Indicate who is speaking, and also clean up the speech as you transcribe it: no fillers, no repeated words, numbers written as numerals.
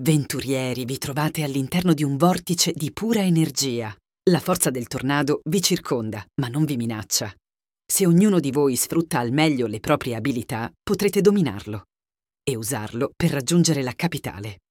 Speaker 1: Avventurieri, vi trovate all'interno di un vortice di pura energia. La forza del tornado vi circonda, ma non vi minaccia. Se ognuno di voi sfrutta al meglio le proprie abilità, potrete dominarlo e usarlo per raggiungere la capitale.